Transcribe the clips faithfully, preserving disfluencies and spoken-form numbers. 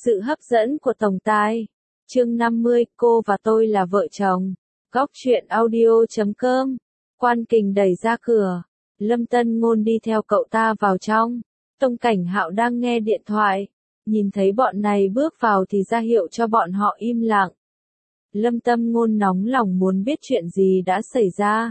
Sự hấp dẫn của tổng tài. Chương năm mươi, cô và tôi là vợ chồng. Góc truyện audio chấm com. Quan Kình đẩy ra cửa. Lâm Tân Ngôn đi theo cậu ta vào trong. Tông Cảnh Hạo đang nghe điện thoại. Nhìn thấy bọn này bước vào thì ra hiệu cho bọn họ im lặng. Lâm Tâm Ngôn nóng lòng muốn biết chuyện gì đã xảy ra.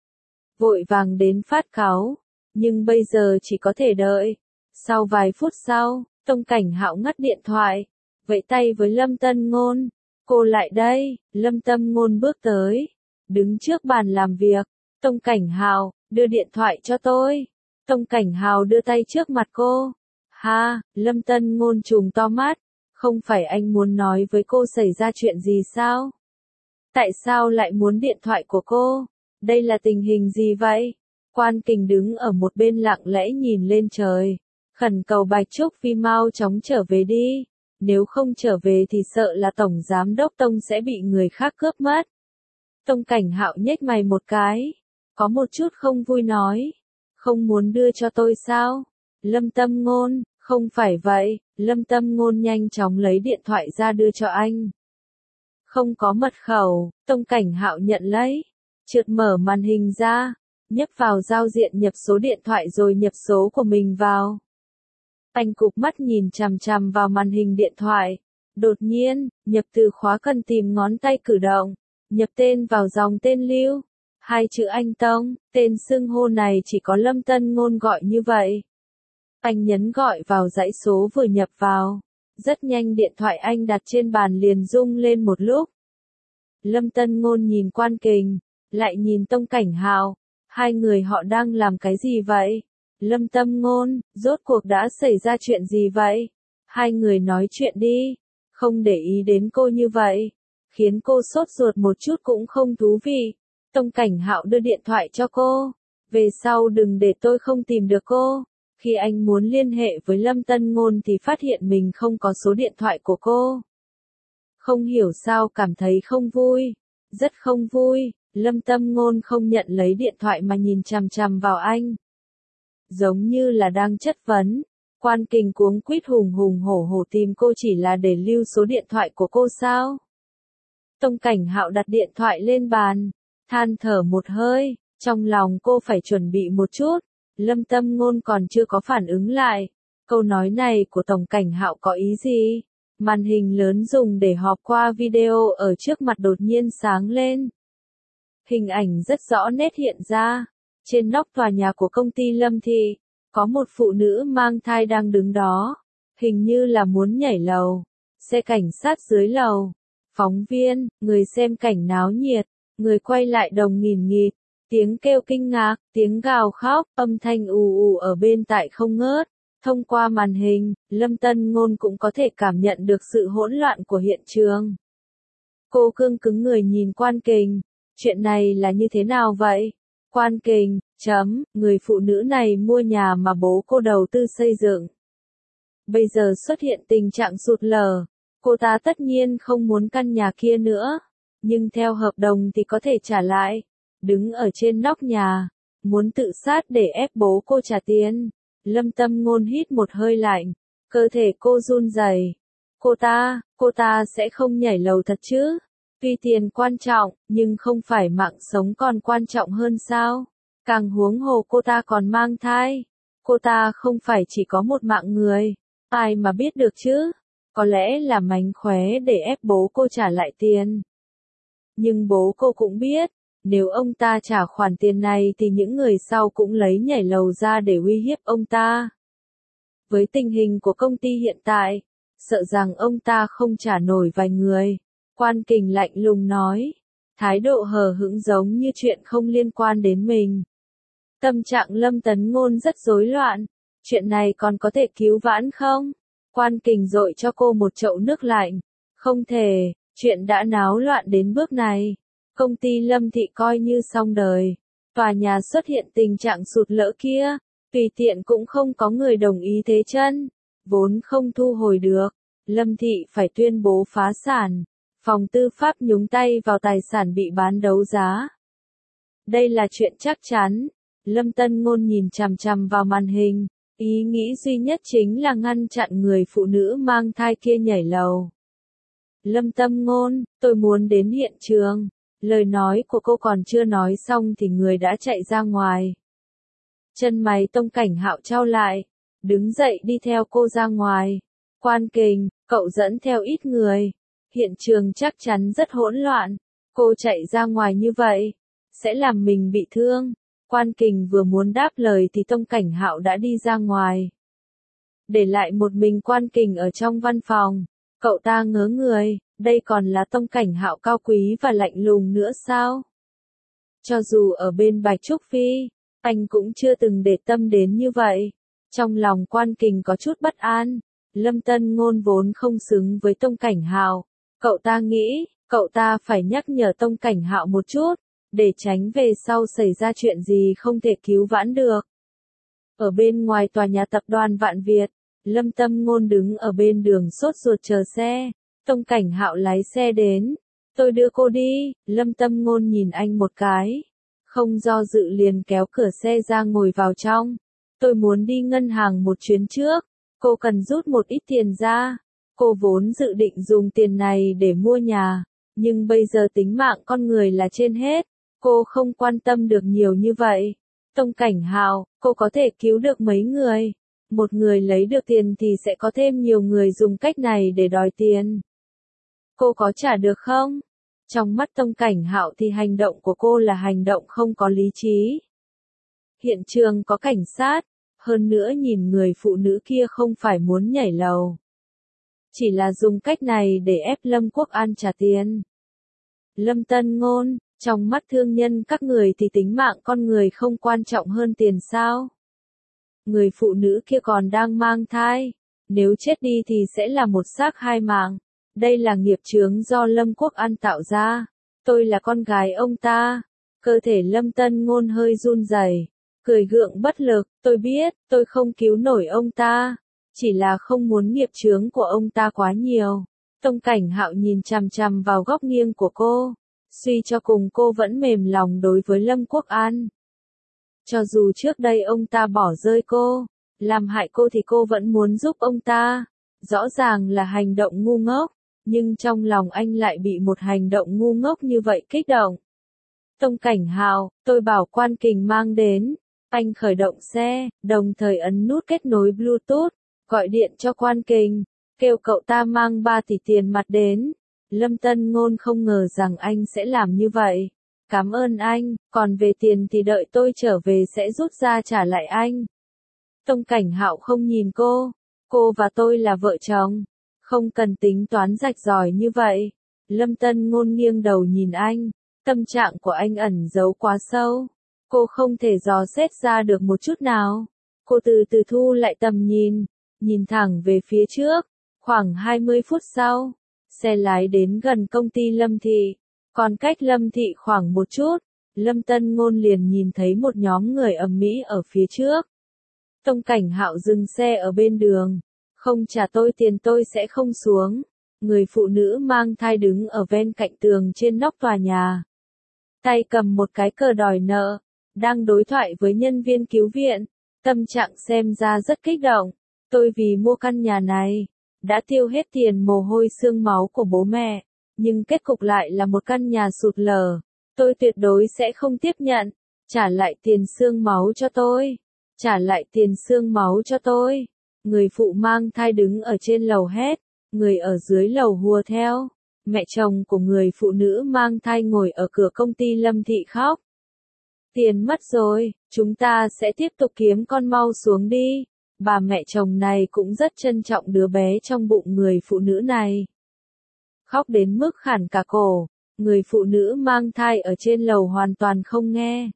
Vội vàng đến phát cáu. Nhưng bây giờ chỉ có thể đợi. Sau vài phút sau, Tông Cảnh Hạo ngắt điện thoại. Vẫy tay với Lâm Tân Ngôn. Cô lại đây. Lâm Tâm Ngôn bước tới. Đứng trước bàn làm việc. Tông Cảnh Hạo, đưa điện thoại cho tôi. Tông Cảnh Hạo đưa tay trước mặt cô. Ha, Lâm Tân Ngôn trùng to mắt. Không phải anh muốn nói với cô xảy ra chuyện gì sao? Tại sao lại muốn điện thoại của cô? Đây là tình hình gì vậy? Quan Kình đứng ở một bên lặng lẽ nhìn lên trời. Khẩn cầu Bạch Trúc Phi mau chóng trở về đi. Nếu không trở về thì sợ là Tổng Giám Đốc Tông sẽ bị người khác cướp mất. Tông Cảnh Hạo nhếch mày một cái. Có một chút không vui nói. Không muốn đưa cho tôi sao? Lâm Tâm Ngôn, không phải vậy. Lâm Tâm Ngôn nhanh chóng lấy điện thoại ra đưa cho anh. Không có mật khẩu. Tông Cảnh Hạo nhận lấy. Trượt mở màn hình ra. Nhấp vào giao diện nhập số điện thoại rồi nhập số của mình vào. Anh cụp mắt nhìn chằm chằm vào màn hình điện thoại. Đột nhiên, nhập từ khóa cần tìm ngón tay cử động. Nhập tên vào dòng tên lưu. Hai chữ anh Tông, tên xưng hô này chỉ có Lâm Tân Ngôn gọi như vậy. Anh nhấn gọi vào dãy số vừa nhập vào. Rất nhanh điện thoại anh đặt trên bàn liền rung lên một lúc. Lâm Tân Ngôn nhìn Quan Kình, lại nhìn Tông Cảnh Hạo. Hai người họ đang làm cái gì vậy? Lâm Tâm Ngôn, rốt cuộc đã xảy ra chuyện gì vậy? Hai người nói chuyện đi. Không để ý đến cô như vậy. Khiến cô sốt ruột một chút cũng không thú vị. Tông Cảnh Hạo đưa điện thoại cho cô. Về sau đừng để tôi không tìm được cô. Khi anh muốn liên hệ với Lâm Tân Ngôn thì phát hiện mình không có số điện thoại của cô. Không hiểu sao cảm thấy không vui. Rất không vui. Lâm Tâm Ngôn không nhận lấy điện thoại mà nhìn chằm chằm vào anh. Giống như là đang chất vấn. Quan Kình cuống quýt hùng hùng hổ hổ tìm cô chỉ là để lưu số điện thoại của cô sao? Tông Cảnh Hạo đặt điện thoại lên bàn. Than thở một hơi. Trong lòng cô phải chuẩn bị một chút. Lâm Tâm Ngôn còn chưa có phản ứng lại. Câu nói này của Tổng Cảnh Hạo có ý gì? Màn hình lớn dùng để họp qua video ở trước mặt đột nhiên sáng lên. Hình ảnh rất rõ nét hiện ra. Trên nóc tòa nhà của công ty Lâm Thị, có một phụ nữ mang thai đang đứng đó. Hình như là muốn nhảy lầu. Xe cảnh sát dưới lầu. Phóng viên, người xem cảnh náo nhiệt. Người quay lại đồng nghìn nghịt. Tiếng kêu kinh ngạc, tiếng gào khóc, âm thanh ù ù ở bên tai không ngớt. Thông qua màn hình, Lâm Tân Ngôn cũng có thể cảm nhận được sự hỗn loạn của hiện trường. Cô cương cứng người nhìn Quan Kình. Chuyện này là như thế nào vậy? Quan Kình, chấm, người phụ nữ này mua nhà mà bố cô đầu tư xây dựng. Bây giờ xuất hiện tình trạng sụt lở. Cô ta tất nhiên không muốn căn nhà kia nữa. Nhưng theo hợp đồng thì có thể trả lại. Đứng ở trên nóc nhà. Muốn tự sát để ép bố cô trả tiền. Lâm Tâm Ngôn hít một hơi lạnh. Cơ thể cô run rẩy. Cô ta, cô ta sẽ không nhảy lầu thật chứ? Tuy tiền quan trọng, nhưng không phải mạng sống còn quan trọng hơn sao? Càng huống hồ cô ta còn mang thai. Cô ta không phải chỉ có một mạng người. Ai mà biết được chứ? Có lẽ là mánh khóe để ép bố cô trả lại tiền. Nhưng bố cô cũng biết, nếu ông ta trả khoản tiền này thì những người sau cũng lấy nhảy lầu ra để uy hiếp ông ta. Với tình hình của công ty hiện tại, sợ rằng ông ta không trả nổi vài người. Quan Kình lạnh lùng nói, thái độ hờ hững giống như chuyện không liên quan đến mình. Tâm trạng Lâm Tấn Ngôn rất rối loạn, chuyện này còn có thể cứu vãn không? Quan Kình dội cho cô một chậu nước lạnh. Không thể, chuyện đã náo loạn đến bước này. Công ty Lâm Thị coi như xong đời. Tòa nhà xuất hiện tình trạng sụt lở kia, tùy tiện cũng không có người đồng ý thế chân. Vốn không thu hồi được, Lâm Thị phải tuyên bố phá sản. Phòng tư pháp nhúng tay vào tài sản bị bán đấu giá. Đây là chuyện chắc chắn. Lâm Tân Ngôn nhìn chằm chằm vào màn hình. Ý nghĩ duy nhất chính là ngăn chặn người phụ nữ mang thai kia nhảy lầu. Lâm Tâm Ngôn, tôi muốn đến hiện trường. Lời nói của cô còn chưa nói xong thì người đã chạy ra ngoài. Chân mày Tông Cảnh Hạo chau lại, đứng dậy đi theo cô ra ngoài. Quan Kình, cậu dẫn theo ít người. Hiện trường chắc chắn rất hỗn loạn. Cô chạy ra ngoài như vậy, sẽ làm mình bị thương. Quan Kình vừa muốn đáp lời thì Tông Cảnh Hạo đã đi ra ngoài. Để lại một mình Quan Kình ở trong văn phòng. Cậu ta ngớ người, đây còn là Tông Cảnh Hạo cao quý và lạnh lùng nữa sao? Cho dù ở bên Bạch Trúc Phi, anh cũng chưa từng để tâm đến như vậy. Trong lòng Quan Kình có chút bất an. Lâm Tân Ngôn vốn không xứng với Tông Cảnh Hạo. Cậu ta nghĩ, cậu ta phải nhắc nhở Tông Cảnh Hạo một chút, để tránh về sau xảy ra chuyện gì không thể cứu vãn được. Ở bên ngoài tòa nhà tập đoàn Vạn Việt, Lâm Tâm Ngôn đứng ở bên đường sốt ruột chờ xe. Tông Cảnh Hạo lái xe đến. Tôi đưa cô đi. Lâm Tâm Ngôn nhìn anh một cái. Không do dự liền kéo cửa xe ra ngồi vào trong. Tôi muốn đi ngân hàng một chuyến trước. Cô cần rút một ít tiền ra. Cô vốn dự định dùng tiền này để mua nhà. Nhưng bây giờ tính mạng con người là trên hết. Cô không quan tâm được nhiều như vậy. Tông Cảnh Hạo, cô có thể cứu được mấy người. Một người lấy được tiền thì sẽ có thêm nhiều người dùng cách này để đòi tiền. Cô có trả được không? Trong mắt Tông Cảnh Hạo thì hành động của cô là hành động không có lý trí. Hiện trường có cảnh sát, hơn nữa nhìn người phụ nữ kia không phải muốn nhảy lầu. Chỉ là dùng cách này để ép Lâm Quốc An trả tiền. Lâm Tân Ngôn, trong mắt thương nhân các người thì tính mạng con người không quan trọng hơn tiền sao? Người phụ nữ kia còn đang mang thai, nếu chết đi thì sẽ là một xác hai mạng. Đây là nghiệp chướng do Lâm Quốc An tạo ra. Tôi là con gái ông ta. Cơ thể Lâm Tân Ngôn hơi run rẩy, cười gượng bất lực. Tôi biết, tôi không cứu nổi ông ta. Chỉ là không muốn nghiệp chướng của ông ta quá nhiều. Tông Cảnh Hạo nhìn chằm chằm vào góc nghiêng của cô. Suy cho cùng cô vẫn mềm lòng đối với Lâm Quốc An. Cho dù trước đây ông ta bỏ rơi cô, làm hại cô thì cô vẫn muốn giúp ông ta. Rõ ràng là hành động ngu ngốc, nhưng trong lòng anh lại bị một hành động ngu ngốc như vậy kích động. Tông Cảnh Hạo, tôi bảo Quan Kình mang đến. Anh khởi động xe, đồng thời ấn nút kết nối Bluetooth, gọi điện cho Quan Kình, kêu cậu ta mang ba tỷ tiền mặt đến. Lâm Tân Ngôn không ngờ rằng anh sẽ làm như vậy. Cảm ơn anh, còn về tiền thì đợi tôi trở về sẽ rút ra trả lại anh. Tông Cảnh Hạo không nhìn cô. Cô và tôi là vợ chồng. Không cần tính toán rạch ròi như vậy. Lâm Tân Ngôn nghiêng đầu nhìn anh. Tâm trạng của anh ẩn giấu quá sâu. Cô không thể dò xét ra được một chút nào. Cô từ từ thu lại tầm nhìn. Nhìn thẳng về phía trước. Khoảng hai mươi phút sau, xe lái đến gần công ty Lâm Thị. Còn cách Lâm Thị khoảng một chút, Lâm Tân Ngôn liền nhìn thấy một nhóm người ầm ĩ ở phía trước. Tông Cảnh Hạo dừng xe ở bên đường. Không trả tôi tiền tôi sẽ không xuống. Người phụ nữ mang thai đứng ở ven cạnh tường trên nóc tòa nhà. Tay cầm một cái cờ đòi nợ. Đang đối thoại với nhân viên cứu viện. Tâm trạng xem ra rất kích động. Tôi vì mua căn nhà này, đã tiêu hết tiền mồ hôi xương máu của bố mẹ. Nhưng kết cục lại là một căn nhà sụt lở. Tôi tuyệt đối sẽ không tiếp nhận. Trả lại tiền xương máu cho tôi. Trả lại tiền xương máu cho tôi. Người phụ mang thai đứng ở trên lầu hét. Người ở dưới lầu hùa theo. Mẹ chồng của người phụ nữ mang thai ngồi ở cửa công ty Lâm Thị khóc. Tiền mất rồi, chúng ta sẽ tiếp tục kiếm con mau xuống đi. Bà mẹ chồng này cũng rất trân trọng đứa bé trong bụng người phụ nữ này. Khóc đến mức khản cả cổ, người phụ nữ mang thai ở trên lầu hoàn toàn không nghe.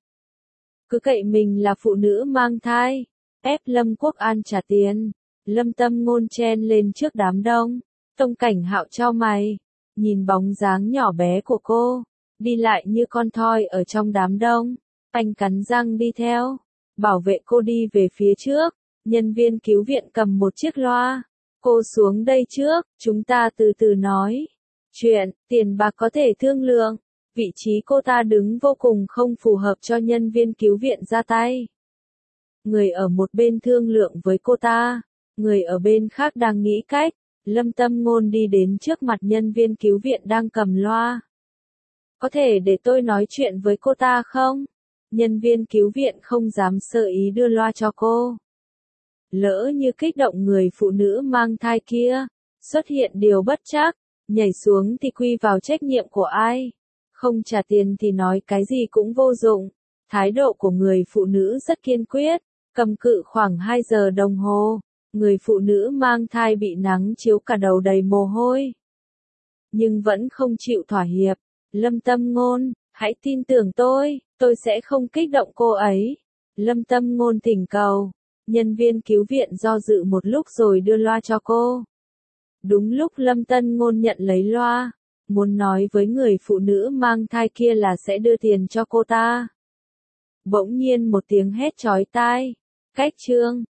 Cứ cậy mình là phụ nữ mang thai, ép Lâm Quốc An trả tiền. Lâm Tâm Ngôn chen lên trước đám đông. Tông Cảnh Hạo chau mày, nhìn bóng dáng nhỏ bé của cô, đi lại như con thoi ở trong đám đông. Anh cắn răng đi theo, bảo vệ cô đi về phía trước. Nhân viên cứu viện cầm một chiếc loa. Cô xuống đây trước, chúng ta từ từ nói. Chuyện, tiền bạc có thể thương lượng. Vị trí cô ta đứng vô cùng không phù hợp cho nhân viên cứu viện ra tay. Người ở một bên thương lượng với cô ta, người ở bên khác đang nghĩ cách. Lâm Tâm Ngôn đi đến trước mặt nhân viên cứu viện đang cầm loa. Có thể để tôi nói chuyện với cô ta không? Nhân viên cứu viện không dám sơ ý đưa loa cho cô. Lỡ như kích động người phụ nữ mang thai kia, xuất hiện điều bất trắc, nhảy xuống thì quy vào trách nhiệm của ai? Không trả tiền thì nói cái gì cũng vô dụng. Thái độ của người phụ nữ rất kiên quyết, cầm cự khoảng hai giờ đồng hồ. Người phụ nữ mang thai bị nắng chiếu cả đầu đầy mồ hôi. Nhưng vẫn không chịu thỏa hiệp. Lâm Tâm Ngôn, hãy tin tưởng tôi, tôi sẽ không kích động cô ấy. Lâm Tâm Ngôn thỉnh cầu. Nhân viên cứu viện do dự một lúc rồi đưa loa cho cô. Đúng lúc Lâm Tâm Ngôn nhận lấy loa, muốn nói với người phụ nữ mang thai kia là sẽ đưa tiền cho cô ta. Bỗng nhiên một tiếng hét chói tai. Cách chương